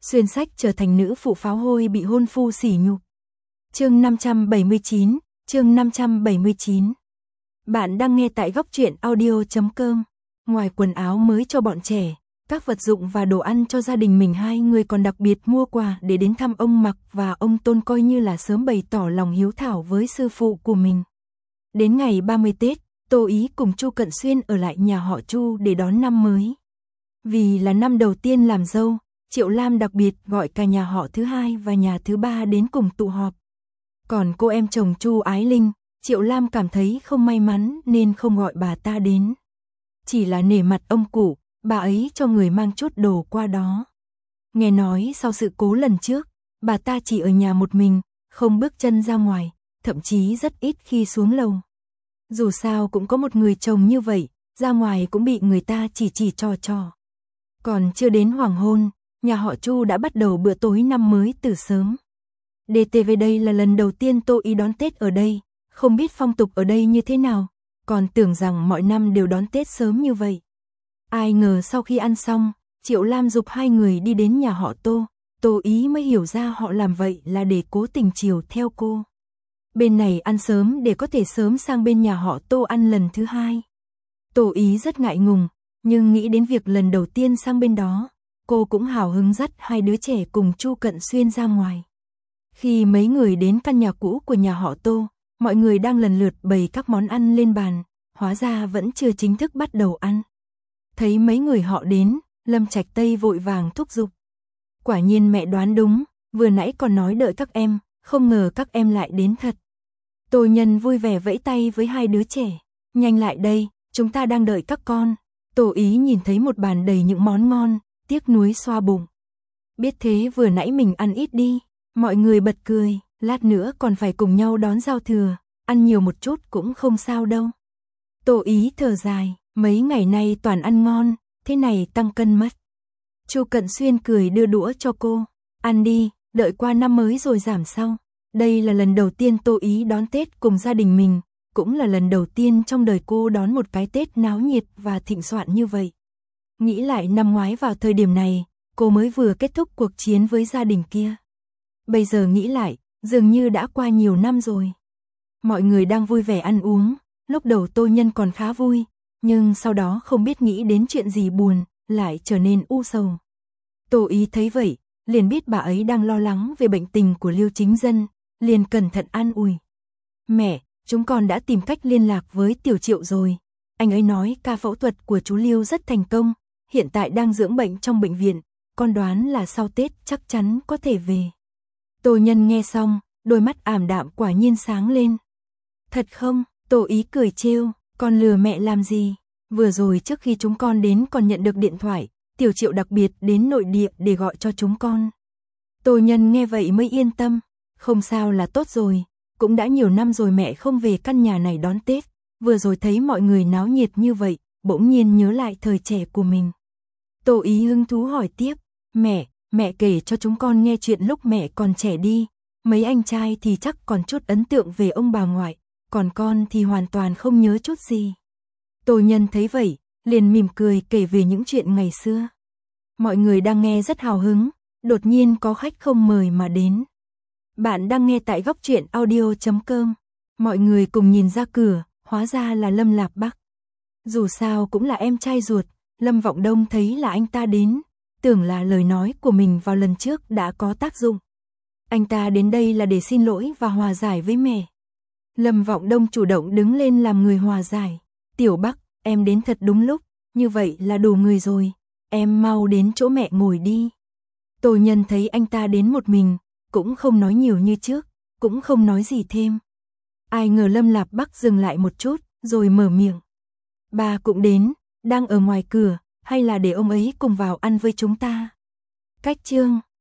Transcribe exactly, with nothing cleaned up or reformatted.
xuyên sách trở thành nữ phụ pháo hôi bị hôn phu sỉ nhục. Chương năm trăm bảy mươi chín, chương năm trăm bảy mươi chín. Bạn đang nghe tại góc truyện audio chấm com. Ngoài quần áo mới cho bọn trẻ, các vật dụng và đồ ăn cho gia đình mình, hai người còn đặc biệt mua quà để đến thăm ông Mặc và ông Tôn, coi như là sớm bày tỏ lòng hiếu thảo với sư phụ của mình. Đến ngày ba mươi Tết, Tô Ý cùng Chu Cận Xuyên ở lại nhà họ Chu để đón năm mới. Vì là năm đầu tiên làm dâu, Triệu Lam đặc biệt gọi cả nhà họ thứ hai và nhà thứ ba đến cùng tụ họp. Còn cô em chồng Chu Ái Linh, Triệu Lam cảm thấy không may mắn nên không gọi bà ta đến. Chỉ là nể mặt ông cụ, bà ấy cho người mang chút đồ qua đó. Nghe nói sau sự cố lần trước, bà ta chỉ ở nhà một mình, không bước chân ra ngoài, thậm chí rất ít khi xuống lầu. Dù sao cũng có một người chồng như vậy, ra ngoài cũng bị người ta chỉ chỉ trò trò. Còn chưa đến hoàng hôn, nhà họ Chu đã bắt đầu bữa tối năm mới từ sớm. đê tê vê đây là lần đầu tiên Tô Ý đón Tết ở đây, không biết phong tục ở đây như thế nào, còn tưởng rằng mọi năm đều đón Tết sớm như vậy. Ai ngờ sau khi ăn xong, Triệu Lam giục hai người đi đến nhà họ Tô, Tô Ý mới hiểu ra họ làm vậy là để cố tình chiều theo cô. Bên này ăn sớm để có thể sớm sang bên nhà họ Tô ăn lần thứ hai. Tô Ý rất ngại ngùng, nhưng nghĩ đến việc lần đầu tiên sang bên đó, cô cũng hào hứng dắt hai đứa trẻ cùng Chu Cận Xuyên ra ngoài. Khi mấy người đến căn nhà cũ của nhà họ Tô, mọi người đang lần lượt bày các món ăn lên bàn, hóa ra vẫn chưa chính thức bắt đầu ăn. Thấy mấy người họ đến, Lâm Trạch Tây vội vàng thúc giục. Quả nhiên mẹ đoán đúng, vừa nãy còn nói đợi các em, không ngờ các em lại đến thật. Tô Nhân vui vẻ vẫy tay với hai đứa trẻ, nhanh lại đây, chúng ta đang đợi các con. Tô Ý nhìn thấy một bàn đầy những món ngon, tiếc nuối xoa bụng. Biết thế vừa nãy mình ăn ít đi, mọi người bật cười, lát nữa còn phải cùng nhau đón giao thừa, ăn nhiều một chút cũng không sao đâu. Tô Ý thở dài, mấy ngày nay toàn ăn ngon, thế này tăng cân mất. Chu Cận Xuyên cười đưa đũa cho cô, ăn đi, đợi qua năm mới rồi giảm sau. Đây là lần đầu tiên Tô Ý đón Tết cùng gia đình mình, cũng là lần đầu tiên trong đời cô đón một cái Tết náo nhiệt và thịnh soạn như vậy. Nghĩ lại năm ngoái vào thời điểm này, cô mới vừa kết thúc cuộc chiến với gia đình kia. Bây giờ nghĩ lại, dường như đã qua nhiều năm rồi. Mọi người đang vui vẻ ăn uống, lúc đầu Tô Nhân còn khá vui, nhưng sau đó không biết nghĩ đến chuyện gì buồn, lại trở nên u sầu. Tô Ý thấy vậy, liền biết bà ấy đang lo lắng về bệnh tình của Liêu Chính Dân, liền cẩn thận an ủi. Mẹ, chúng con đã tìm cách liên lạc với Tiểu Triệu rồi. Anh ấy nói ca phẫu thuật của chú Liêu rất thành công, hiện tại đang dưỡng bệnh trong bệnh viện, con đoán là sau Tết chắc chắn có thể về. Tô Nhân nghe xong, đôi mắt ảm đạm quả nhiên sáng lên. Thật không? Tô Ý cười trêu, con lừa mẹ làm gì? Vừa rồi trước khi chúng con đến còn nhận được điện thoại, Tiểu Triệu đặc biệt đến nội địa để gọi cho chúng con. Tô Nhân nghe vậy mới yên tâm, không sao là tốt rồi, cũng đã nhiều năm rồi mẹ không về căn nhà này đón Tết, vừa rồi thấy mọi người náo nhiệt như vậy, bỗng nhiên nhớ lại thời trẻ của mình. Tô Ý hứng thú hỏi tiếp, mẹ, mẹ kể cho chúng con nghe chuyện lúc mẹ còn trẻ đi, mấy anh trai thì chắc còn chút ấn tượng về ông bà ngoại, còn con thì hoàn toàn không nhớ chút gì. Tô Nhân thấy vậy, liền mỉm cười kể về những chuyện ngày xưa. Mọi người đang nghe rất hào hứng, đột nhiên có khách không mời mà đến. Bạn đang nghe tại góc truyện audio chấm com. Mọi người cùng nhìn ra cửa, hóa ra là Lâm Lạp Bắc. Dù sao cũng là em trai ruột, Lâm Vọng Đông thấy là anh ta đến, tưởng là lời nói của mình vào lần trước đã có tác dụng. Anh ta đến đây là để xin lỗi và hòa giải với mẹ. Lâm Vọng Đông chủ động đứng lên làm người hòa giải. Tiểu Bắc, em đến thật đúng lúc, như vậy là đủ người rồi, em mau đến chỗ mẹ ngồi đi. Tô Nhân thấy anh ta đến một mình, cũng không nói nhiều như trước, cũng không nói gì thêm. Ai ngờ Lâm Lạp Bắc dừng lại một chút, rồi mở miệng. Ba cũng đến, đang ở ngoài cửa, hay là để ông ấy cùng vào ăn với chúng ta? Cách chương,